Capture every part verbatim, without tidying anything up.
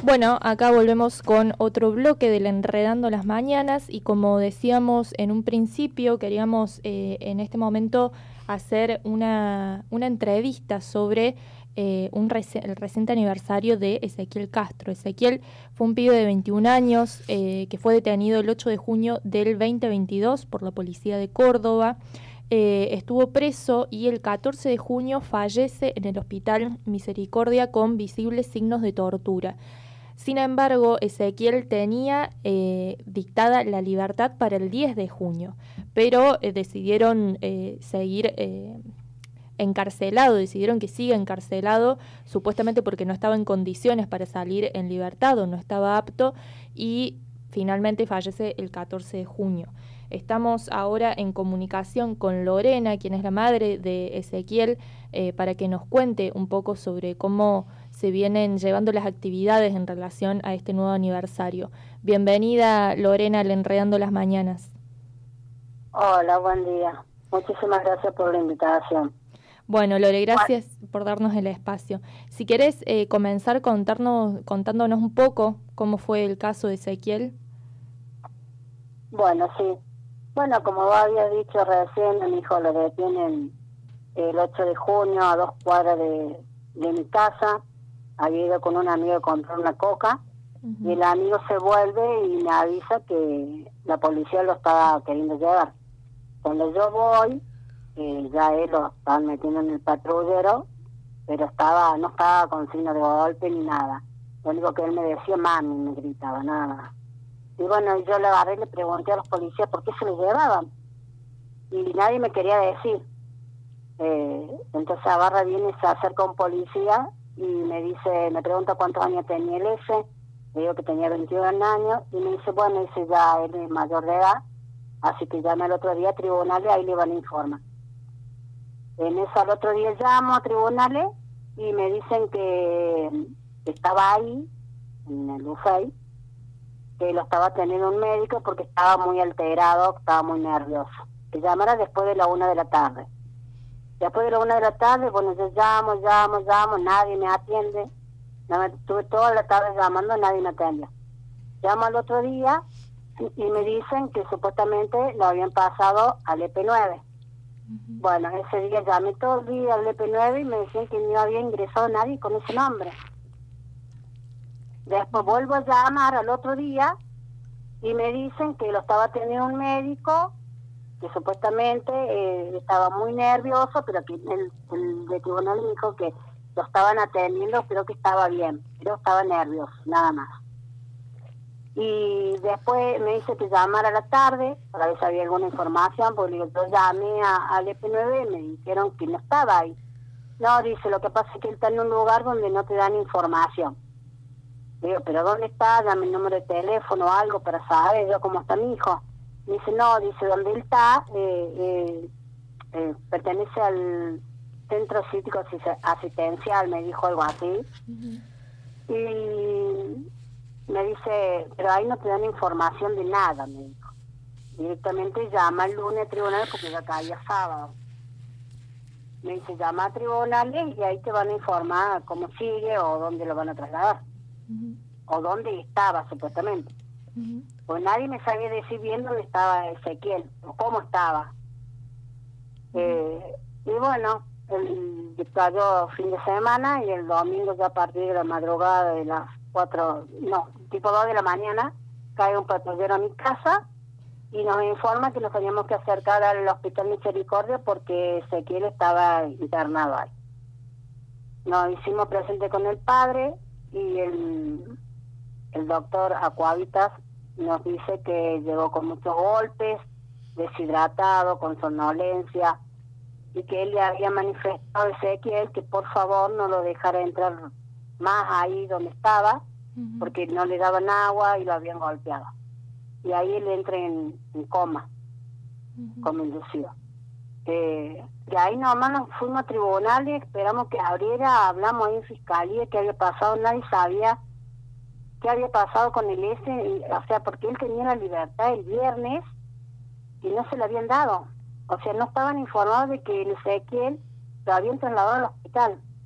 Bueno, acá volvemos con otro bloque del Enredando las Mañanas y como decíamos en un principio, queríamos eh, en este momento hacer una, una entrevista sobre eh, un reci- el reciente aniversario de Ezequiel Castro. Ezequiel fue un pibe de veintiún años eh, que fue detenido el ocho de junio del veinte veintidós por la policía de Córdoba. Eh, estuvo preso y el catorce de junio fallece en el Hospital Misericordia con visibles signos de tortura. Sin embargo, Ezequiel tenía eh, dictada la libertad para el diez de junio, pero eh, decidieron eh, seguir eh, encarcelado, decidieron que siga encarcelado, supuestamente porque no estaba en condiciones para salir en libertad o no estaba apto, y finalmente fallece el catorce de junio. Estamos ahora en comunicación con Lorena, quien es la madre de Ezequiel, eh, para que nos cuente un poco sobre cómo se vienen llevando las actividades en relación a este nuevo aniversario. Bienvenida, Lorena, al Enredando las Mañanas. Hola, buen día. Muchísimas gracias por la invitación. Bueno, Lore, gracias bueno. por darnos el espacio. Si querés eh, comenzar contarnos, contándonos un poco cómo fue el caso de Ezequiel. Bueno, sí. Bueno, como vos habías dicho recién, a mi hijo lo detienen el ocho de junio a dos cuadras de, de mi casa. Había ido con un amigo a comprar una coca, uh-huh. y el amigo se vuelve y me avisa que la policía lo estaba queriendo llevar. Cuando yo voy, eh, ya él lo estaban metiendo en el patrullero, pero estaba no estaba con signo de golpe ni nada. Lo único que él me decía, mami, me gritaba, nada. Y bueno, yo le agarré y le pregunté a los policías por qué se lo llevaban. Y nadie me quería decir. Eh, entonces agarra, viene, se acerca un policía y me dice, me pregunta cuántos años tenía el ese, le digo que tenía veintiún años, y me dice, bueno, dice, ya él es mayor de edad, así que llame al otro día a tribunales, ahí le van a informar. En eso al otro día llamo a tribunales y me dicen que estaba ahí, en el U F E I, que lo estaba teniendo un médico porque estaba muy alterado, estaba muy nervioso. Que llamara después de la una de la tarde. Después de la una de la tarde, bueno, yo llamo, llamo, llamo, nadie me atiende. Estuve toda la tarde llamando, nadie me atiende. Llamo al otro día y, y me dicen que supuestamente lo habían pasado al E P nueve. Uh-huh. Bueno, ese día llamé todo el día al E P nueve y me decían que no había ingresado nadie con ese nombre. Después vuelvo a llamar al otro día y me dicen que lo estaba teniendo un médico que supuestamente eh, estaba muy nervioso, pero que el, el de tribunal me dijo que lo estaban atendiendo, pero que estaba bien, pero estaba nervioso, nada más. Y después me dice que llamara a la tarde para ver si había alguna información, porque yo llamé a, al E P nueve y me dijeron que no estaba ahí. No, dice, lo que pasa es que él está en un lugar donde no te dan información. Digo, ¿pero dónde está? Dame el número de teléfono o algo para saber yo cómo está mi hijo. Me dice, no, dice, donde él está, eh, eh, eh, pertenece al Centro Cívico Asistencial, me dijo algo así. Uh-huh. Y me dice, pero ahí no te dan información de nada, me dijo. Directamente llama el lunes a tribunales porque ya caía sábado. Me dice, llama a tribunales y ahí te van a informar cómo sigue o dónde lo van a trasladar. Uh-huh. O dónde estaba, supuestamente. Uh-huh. Pues nadie me sabía decir bien dónde estaba Ezequiel, o cómo estaba. Uh-huh. Eh, y bueno, el, cayó fin de semana y el domingo ya a partir de la madrugada de las cuatro, no, tipo dos de la mañana, cae un patrullero a mi casa y nos informa que nos teníamos que acercar al Hospital Misericordia porque Ezequiel estaba internado ahí. Nos hicimos presente con el padre y el, el doctor Acuavitas nos dice que llegó con muchos golpes, deshidratado, con somnolencia, y que él le había manifestado a Ezequiel que por favor no lo dejara entrar más ahí donde estaba, uh-huh. porque no le daban agua y lo habían golpeado. Y ahí él entra en, en coma, uh-huh. como inducido. Eh, de ahí nomás nos fuimos a tribunales, esperamos que abriera, hablamos ahí en fiscalía qué había pasado, nadie sabía qué había pasado con el ese, o sea, porque él tenía la libertad el viernes y no se le habían dado, o sea, no estaban informados de que el Ezequiel lo habían trasladado al hospital.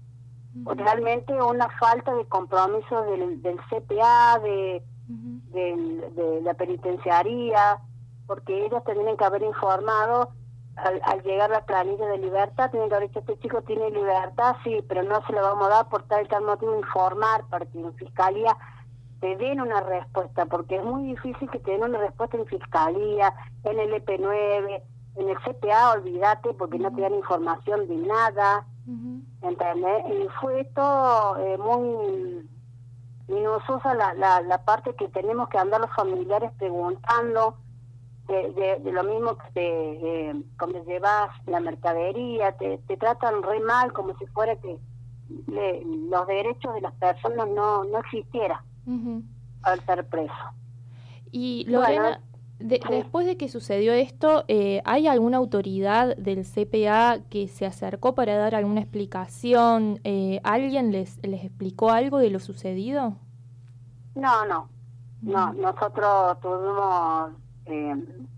uh-huh. realmente una falta de compromiso del, del C P A, de, uh-huh. del, de la penitenciaría, porque ellos tendrían que haber informado al, al llegar la planilla de libertad, tienen que haber dicho, este chico tiene libertad, sí, pero no se lo vamos a dar por tal y tal motivo, informar para que en fiscalía te den una respuesta, porque es muy difícil que te den una respuesta en fiscalía, en el E P nueve, en el C P A, olvídate, porque uh-huh. no te dan información de nada, uh-huh. ¿entendés? Y fue esto eh, muy minuciosa la, la, la parte que tenemos que andar los familiares preguntando, de, de, de lo mismo que te, eh, cuando llevas la mercadería, te, te tratan re mal, como si fuera que le, los derechos de las personas no, no existieran. Uh-huh. Al estar preso. Y Lorena, bueno, de, sí. después de que sucedió esto, eh, ¿hay alguna autoridad del C P A que se acercó para dar alguna explicación? Eh, ¿Alguien les, les explicó algo de lo sucedido? No, no. Uh-huh. No, nosotros tuvimos eh,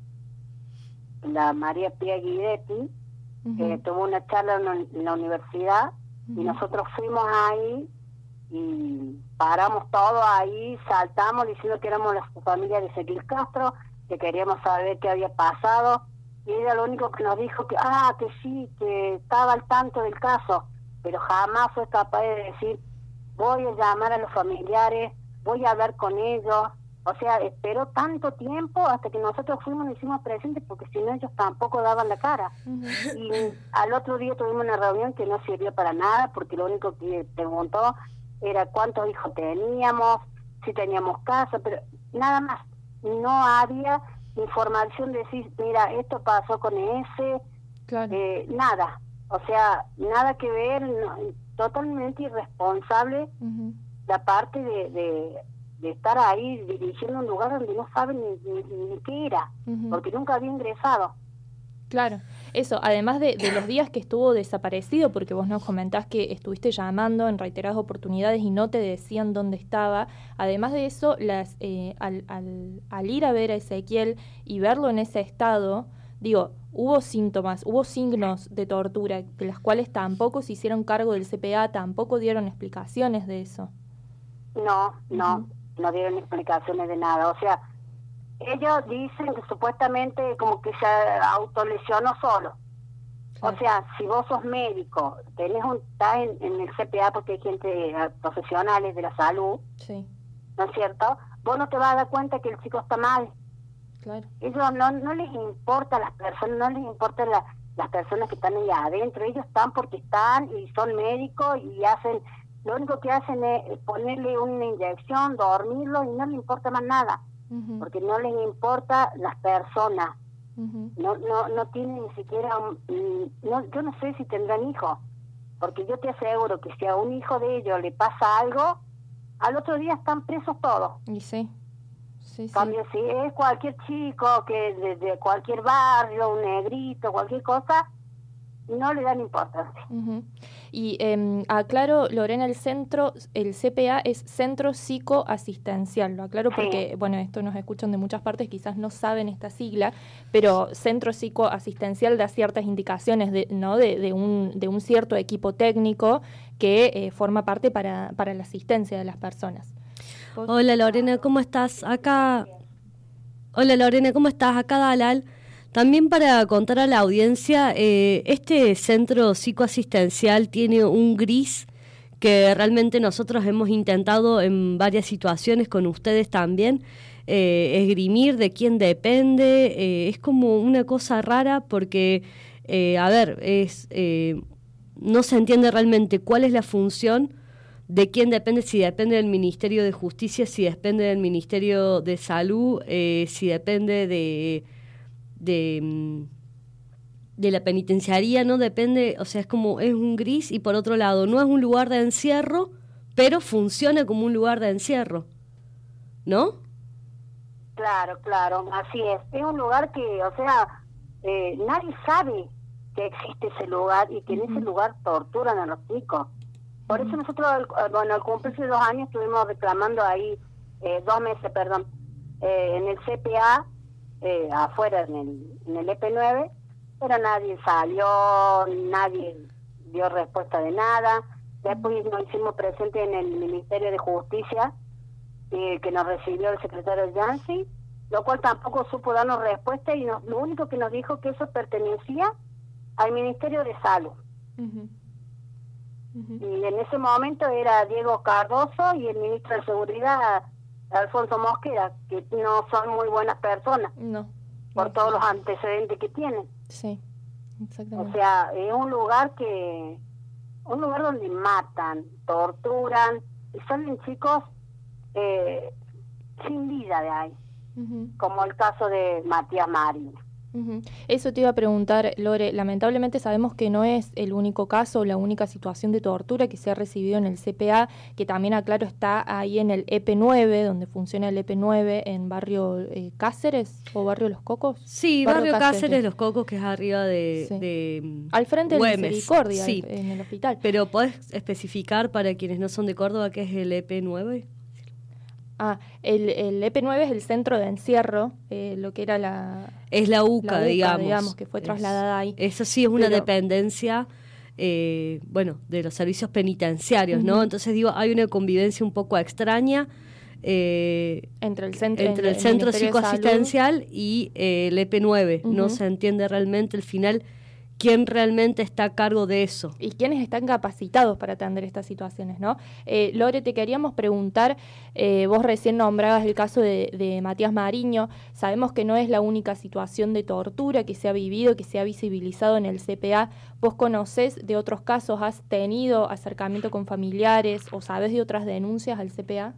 la María Pía Guidetti, uh-huh. que tuvo una charla en, en la universidad, uh-huh. y nosotros fuimos ahí y paramos todo ahí, saltamos diciendo que éramos la familia de Ezequiel Castro, que queríamos saber qué había pasado, y ella lo único que nos dijo que, ah, que sí, que estaba al tanto del caso, pero jamás fue capaz de decir, voy a llamar a los familiares, voy a hablar con ellos. O sea, esperó tanto tiempo hasta que nosotros fuimos y nos hicimos presentes, porque si no ellos tampoco daban la cara. Uh-huh. Y al otro día tuvimos una reunión que no sirvió para nada, porque lo único que preguntó era cuántos hijos teníamos, si teníamos casa, pero nada más. No había información de decir, mira, esto pasó con ese, claro. eh, nada. O sea, nada que ver, no, totalmente irresponsable uh-huh. la parte de, de, de estar ahí dirigiendo un lugar donde no saben ni, ni, ni qué era, uh-huh. porque nunca había ingresado. Claro, eso, además de, de los días que estuvo desaparecido, porque vos nos comentás que estuviste llamando en reiteradas oportunidades y no te decían dónde estaba, además de eso, las eh, al, al, al ir a ver a Ezequiel y verlo en ese estado, digo, hubo síntomas, hubo signos de tortura, de las cuales tampoco se hicieron cargo del C P A, tampoco dieron explicaciones de eso. No, no, uh-huh. no dieron explicaciones de nada, o sea, ellos dicen que supuestamente como que se autolesionó solo. Claro. O sea, si vos sos médico, tenés un, estás en, en el C P A porque hay gente, profesionales de la salud, sí. ¿no es cierto? Vos no te vas a dar cuenta que el chico está mal. Claro. Ellos no, no les importa a las personas, no les importa la, las personas que están allá adentro. Ellos están porque están y son médicos y hacen, lo único que hacen es ponerle una inyección, dormirlo y no les importa más nada. Uh-huh. Porque no les importa las personas. Uh-huh. no no no tienen ni siquiera un, no, yo no sé si tendrán hijos, porque yo te aseguro que si a un hijo de ellos le pasa algo, al otro día están presos todos. Y sí, sí, sí. Cambio, si es cualquier chico que de, de cualquier barrio, un negrito, cualquier cosa, no le dan importancia. Uh-huh. Y eh, aclaro, Lorena, el centro, el C P A es Centro Psicoasistencial, lo aclaro porque, sí. bueno, esto nos escuchan de muchas partes, quizás no saben esta sigla, pero Centro Psicoasistencial da ciertas indicaciones de, ¿no? de, de, un, de un cierto equipo técnico que eh, forma parte para, para la asistencia de las personas. ¿Vos? Hola Lorena, ¿cómo estás? Acá... Hola Lorena, ¿cómo estás? Acá Dalal. También para contar a la audiencia, eh, este centro psicoasistencial tiene un gris que realmente nosotros hemos intentado en varias situaciones con ustedes también, eh, esgrimir de quién depende, eh, es como una cosa rara porque, eh, a ver, es eh, no se entiende realmente cuál es la función, de quién depende, si depende del Ministerio de Justicia, si depende del Ministerio de Salud, eh, si depende de... de de la penitenciaría, no depende, o sea, es como, es un gris, y por otro lado, no es un lugar de encierro, pero funciona como un lugar de encierro, ¿no? Claro, claro, así es. Es un lugar que, o sea, eh, nadie sabe que existe ese lugar y que en uh-huh. ese lugar torturan a los chicos. Por uh-huh. eso nosotros, bueno, al cumplirse dos años estuvimos reclamando ahí, eh, dos meses, perdón, eh, en el C P A, eh, afuera en el, en el E P nueve, pero nadie salió, nadie dio respuesta de nada. Después nos hicimos presente en el Ministerio de Justicia, eh, que nos recibió el secretario Yancy, lo cual tampoco supo darnos respuesta y nos, lo único que nos dijo que eso pertenecía al Ministerio de Salud. Uh-huh. Uh-huh. Y en ese momento era Diego Cardoso y el ministro de Seguridad, Alfonso Mosquera, que no son muy buenas personas, no, por no, todos no. los antecedentes que tienen. Sí, exactamente. O sea, es un lugar que, un lugar donde matan, torturan, y salen chicos eh, sin vida de ahí, Uh-huh. como el caso de Matías Marín. Uh-huh. Eso te iba a preguntar, Lore. Lamentablemente sabemos que no es el único caso o la única situación de tortura que se ha recibido en el C P A, que también, aclaro, está ahí en el E P nueve, donde funciona el E P nueve en barrio eh, Cáceres o barrio Los Cocos. Sí, barrio, barrio Cáceres, Cáceres, Los Cocos, que es arriba de... Sí. de al frente de Misericordia, sí. en el hospital. Pero ¿podés especificar para quienes no son de Córdoba qué es el E P nueve? Ah, el, el E P nueve es el centro de encierro, eh, lo que era la... Es la U C A, la U C A digamos. digamos, que fue trasladada es, ahí. Eso sí es una Pero, dependencia, eh, bueno, de los servicios penitenciarios, uh-huh. ¿no? Entonces, digo, hay una convivencia un poco extraña eh, entre el centro, entre el, el centro psicoasistencial y eh, el E P nueve. Uh-huh. No se entiende realmente al final quién realmente está a cargo de eso. Y quiénes están capacitados para atender estas situaciones, ¿no? Eh, Lore, te queríamos preguntar, eh, vos recién nombrabas el caso de, de Matías Mariño, sabemos que no es la única situación de tortura que se ha vivido, que se ha visibilizado en el C P A. ¿Vos conocés de otros casos? ¿Has tenido acercamiento con familiares o sabés de otras denuncias al C P A?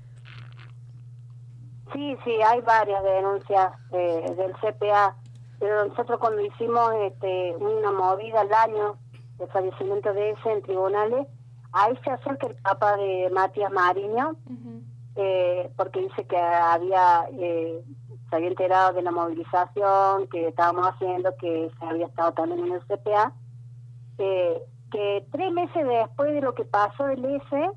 Sí, sí, hay varias denuncias eh, del C P A. Pero nosotros cuando hicimos este, una movida al año de fallecimiento de ese en tribunales, ahí se acerca el papá de Matías Mariño, uh-huh. eh, porque dice que había eh, se había enterado de la movilización que estábamos haciendo, que se había estado también en el C P A, eh, que tres meses después de lo que pasó del S,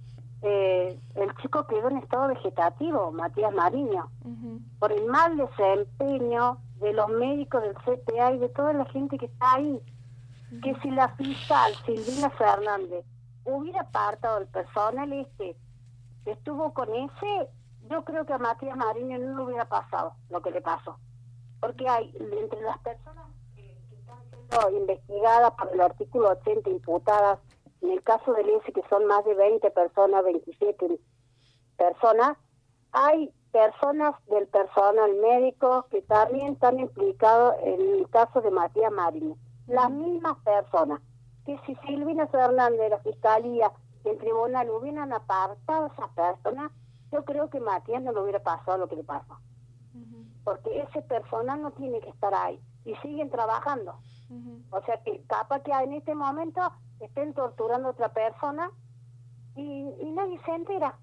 eh, el chico quedó en estado vegetativo, Matías Mariño, uh-huh. por el mal desempeño de los médicos del C P A y de toda la gente que está ahí. Uh-huh. Que si la fiscal Silvina Fernández hubiera apartado el personal este que estuvo con ese, yo creo que a Matías Mariño no le hubiera pasado lo que le pasó. Porque hay, entre las personas que, que están siendo investigadas por el artículo ochenta, imputadas, en el caso del S, que son más de veinte personas, veintisiete personas, hay personas del personal médico que también están implicados en el caso de Matías Mariño. Las mismas personas, que si Silvina Fernández de la Fiscalía y el tribunal hubieran apartado a esas personas, yo creo que Matías no le hubiera pasado lo que le pasó. Uh-huh. Porque ese personal no tiene que estar ahí y siguen trabajando. Uh-huh. O sea que capaz que en este momento estén torturando a otra persona y, y nadie se entera.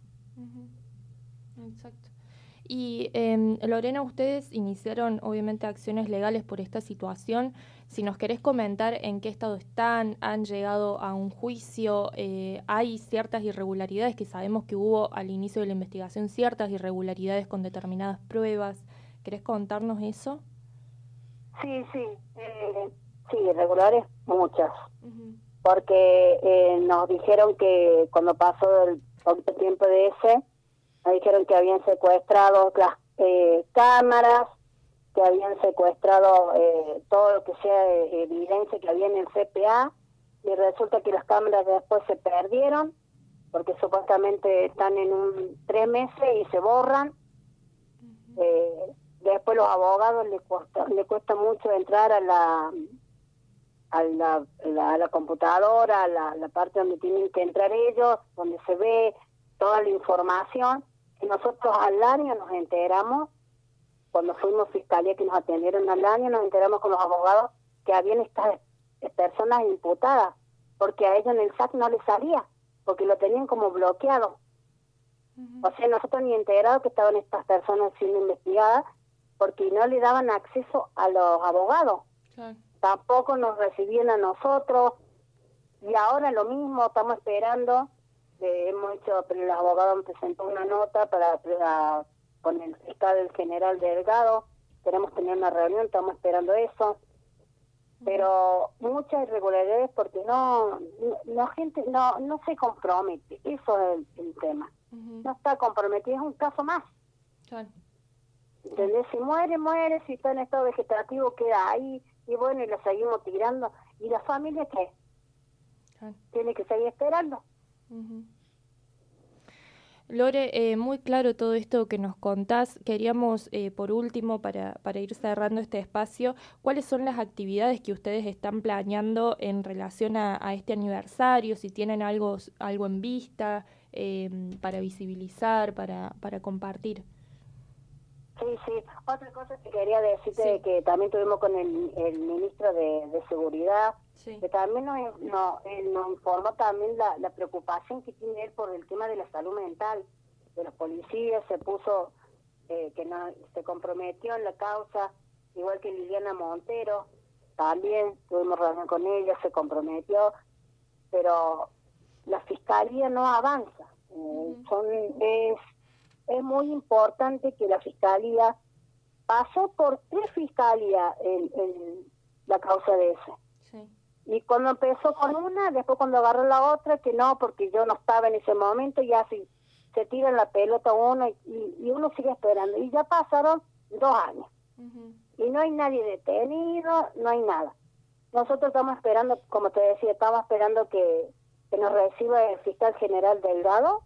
Uh-huh. Exacto. Y eh, Lorena, ustedes iniciaron obviamente acciones legales por esta situación. Si nos querés comentar en qué estado están, han llegado a un juicio, eh, hay ciertas irregularidades que sabemos que hubo al inicio de la investigación, ciertas irregularidades con determinadas pruebas. ¿Querés contarnos eso? Sí, sí, eh, sí, irregulares muchas, uh-huh. porque eh, nos dijeron que cuando pasó el poquito tiempo de ese, nos dijeron que habían secuestrado las eh, cámaras, que habían secuestrado eh, todo lo que sea eh, evidencia que había en el C P A, y resulta que las cámaras después se perdieron, porque supuestamente están en un tres meses y se borran. Uh-huh. Eh, después los abogados les cuesta, les cuesta mucho entrar a la a la, la, a la computadora, a la, la parte donde tienen que entrar ellos, donde se ve toda la información. Y nosotros al año nos enteramos, cuando fuimos fiscalía que nos atendieron al año, nos enteramos con los abogados que habían estas personas imputadas, porque a ellos en el S A C no les salía, porque lo tenían como bloqueado. Uh-huh. O sea, nosotros ni enterados que estaban estas personas siendo investigadas, porque no le daban acceso a los abogados. Okay. Tampoco nos recibían a nosotros, y ahora lo mismo, estamos esperando. Eh, hemos hecho, pero el abogado me presentó una nota para, para con el fiscal general Delgado, queremos tener una reunión, estamos esperando eso. pero muchas irregularidades porque no, no, no gente no no se compromete, eso es el, el tema. Uh-huh. No está comprometido, es un caso más. Claro. ¿Entendés? Si muere, muere, si está en estado vegetativo queda ahí, y bueno, y lo seguimos tirando. ¿Y la familia qué? Claro. Tiene que seguir esperando. Uh-huh. Lore, eh, muy claro todo esto que nos contás. Queríamos, eh, por último, para, para ir cerrando este espacio, ¿cuáles son las actividades que ustedes están planeando en relación a, a este aniversario? Si tienen algo, algo en vista eh, para visibilizar, para, para compartir. Sí, sí. Otra cosa que quería decirte, sí, que también tuvimos con el, el ministro de, de Seguridad, sí, que también nos, nos, él nos informó también la, la preocupación que tiene él por el tema de la salud mental de los policías. Se puso, eh, que no, se comprometió en la causa, igual que Liliana Montero, también tuvimos reunión con ella, se comprometió, pero la fiscalía no avanza. Eh, uh-huh. son es Es muy importante que la Fiscalía pasó por tres fiscalías en, en la causa de ese. Sí. Y cuando empezó con una, después cuando agarró la otra, que no, porque yo no estaba en ese momento, ya se, se tira la pelota uno y, y uno sigue esperando. Y ya pasaron dos años. Uh-huh. Y no hay nadie detenido, no hay nada. Nosotros estamos esperando, como te decía, estamos esperando que, que nos reciba el fiscal general Delgado.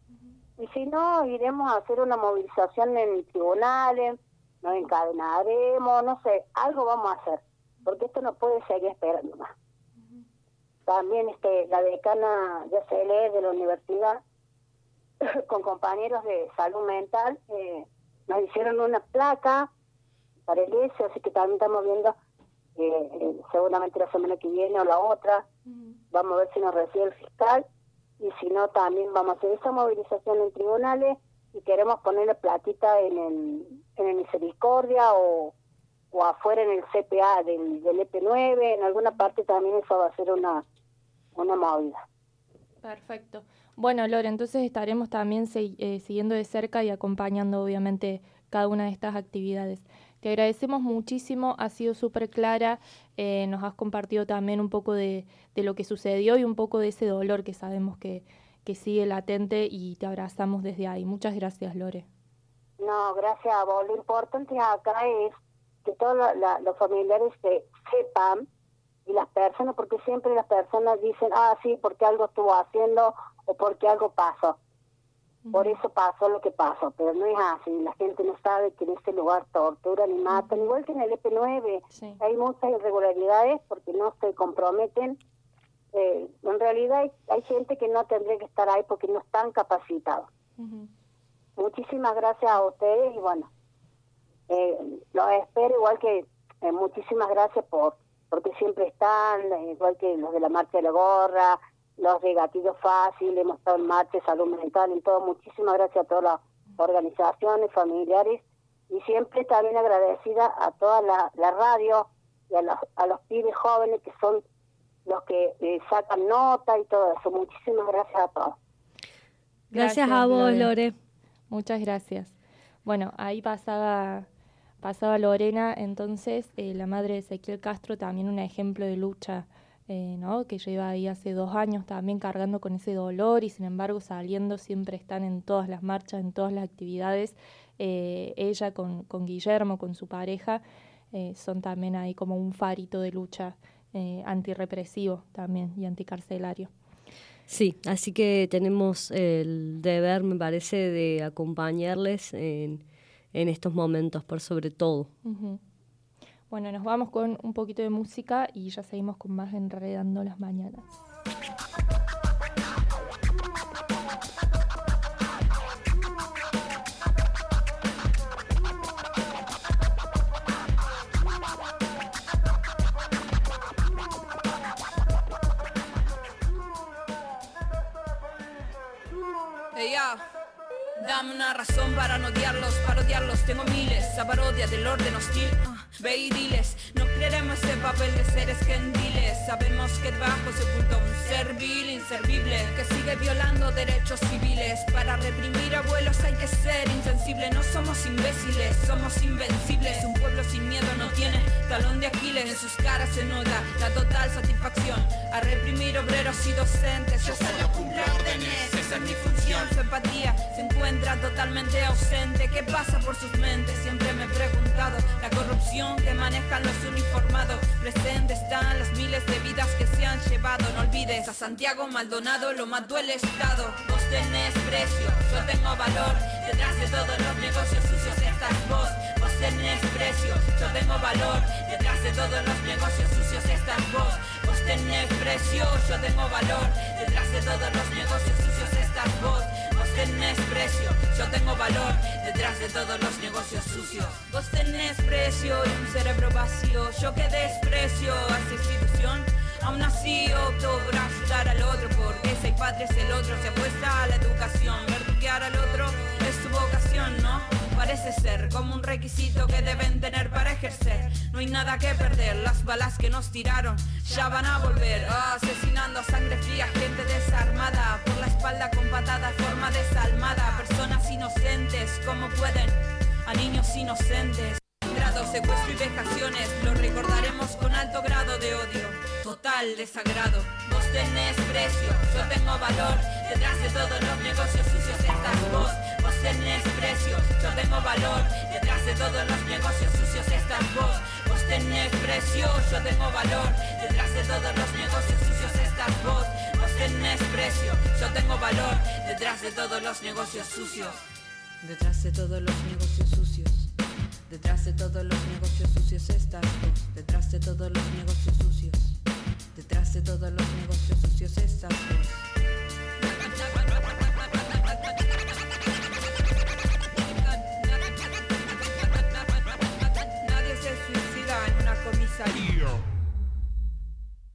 Y si no, iremos a hacer una movilización en tribunales, nos encadenaremos, no sé, algo vamos a hacer, porque esto no puede seguir esperando más. Uh-huh. También este la decana de C L E de la universidad, con compañeros de salud mental, eh, nos hicieron una placa para el E S E, así que también estamos viendo, eh, eh, seguramente la semana que viene o la otra, uh-huh, vamos a ver si nos recibe el fiscal. Y si no, también vamos a hacer esa movilización en tribunales y queremos ponerle platita en el, en el Misericordia o, o afuera en el C P A del, del E P nueve, en alguna parte también eso va a ser una, una movida. Perfecto. Bueno, Lore, entonces estaremos también se, eh, siguiendo de cerca y acompañando obviamente cada una de estas actividades. Te agradecemos muchísimo, has sido súper clara, eh, nos has compartido también un poco de, de lo que sucedió y un poco de ese dolor que sabemos que, que sigue latente y te abrazamos desde ahí. Muchas gracias, Lore. No, gracias a vos. Lo importante acá es que todos la, la, los familiares se sepan y las personas, porque siempre las personas dicen, ah, sí, porque algo estuvo haciendo o porque algo pasó. Por eso pasó lo que pasó, pero no es así. La gente no sabe que en este lugar torturan y matan, uh-huh, igual que en el E P nueve. Sí. Hay muchas irregularidades porque no se comprometen. Eh, en realidad hay, hay gente que no tendría que estar ahí porque no están capacitados. Uh-huh. Muchísimas gracias a ustedes y bueno, eh, los espero, igual que eh, muchísimas gracias por porque siempre están, eh, igual que los de la Marcha de la Gorra, los de Gatillo Fácil, hemos estado en marcha, salud mental, en todo. Muchísimas gracias a todas las organizaciones, familiares, y siempre también agradecida a toda la, la radio y a los, a los pibes jóvenes que son los que eh, sacan nota y todo eso. Muchísimas gracias a todos. Gracias, gracias a vos, Lore. Lore. Muchas gracias. Bueno, ahí pasaba, pasaba Lorena, entonces, eh, la madre de Ezequiel Castro, también un ejemplo de lucha, Eh, ¿no? que lleva ahí hace dos años también cargando con ese dolor y sin embargo saliendo, siempre están en todas las marchas, en todas las actividades. Eh, ella con, con Guillermo, con su pareja, eh, son también ahí como un farito de lucha eh, antirrepresivo también y anticarcelario. Sí, así que tenemos el deber, me parece, de acompañarles en, en estos momentos, por sobre todo. Uh-huh. Bueno, nos vamos con un poquito de música y ya seguimos con más Enredando las Mañanas. Hey, yo. Dame una razón para no odiarlos, parodiarlos, tengo miles. Esa parodia del orden hostil, uh, ve y diles. No creeremos ese papel de seres gentiles. Sabemos que debajo se oculta un ser vil, inservible, que sigue violando derechos civiles. Para reprimir abuelos hay que ser insensible. No somos imbéciles, somos invencibles. Un pueblo sin miedo no tiene talón de Aquiles. En sus caras se nota la total satisfacción a reprimir obreros y docentes. Yo solo cumplo órdenes, esa es mi función. Su empatía se encuentra totalmente ausente. ¿Qué pasa por sus mentes? Siempre me he preguntado. La corrupción que manejan los uniformados. Presente están las miles de vidas que se han llevado. No olvides a Santiago Maldonado, lo mató el Estado. Vos tenés precio, yo tengo valor. Detrás de todos los negocios sucios estás vos. Vos tenés precio, yo tengo valor. Detrás de todos los negocios sucios estás vos. Vos tenés precio, yo tengo valor. Detrás de todos los negocios sucios estás vos. Vos tenés precio, yo tengo valor. Detrás de todos los negocios sucios. Vos tenés precio y un cerebro vacío. Yo que desprecio a esta institución. Aún así opto por ayudar al otro, porque si hay padres el otro se apuesta a la educación. Verduguear al otro es su vocación, ¿no? Parece ser como un requisito que deben tener para ejercer. No hay nada que perder, las balas que nos tiraron ya van a volver, oh, asesinando a sangre fría, gente desarmada, por la espalda con patadas, forma desalmada. Personas inocentes, como pueden, a niños inocentes. Grado, secuestro y vejaciones, lo recordaremos con alto grado de odio, total desagrado. Vos tenés precio, yo tengo valor. Detrás de todos los negocios sucios estás vos. Vos tenés precio, yo tengo valor. Detrás de todos los negocios sucios estás vos. Vos tenés precio, yo tengo valor. Detrás de todos los negocios sucios estás vos. Vos tenés precio, yo tengo valor. Detrás de todos los negocios sucios. Detrás de todos los negocios sucios. Detrás de todos los negocios sucios estás vos. Detrás de todos los negocios sucios. Detrás de todos los negocios sucios estás vos. Nadie se suicida en una comisaría.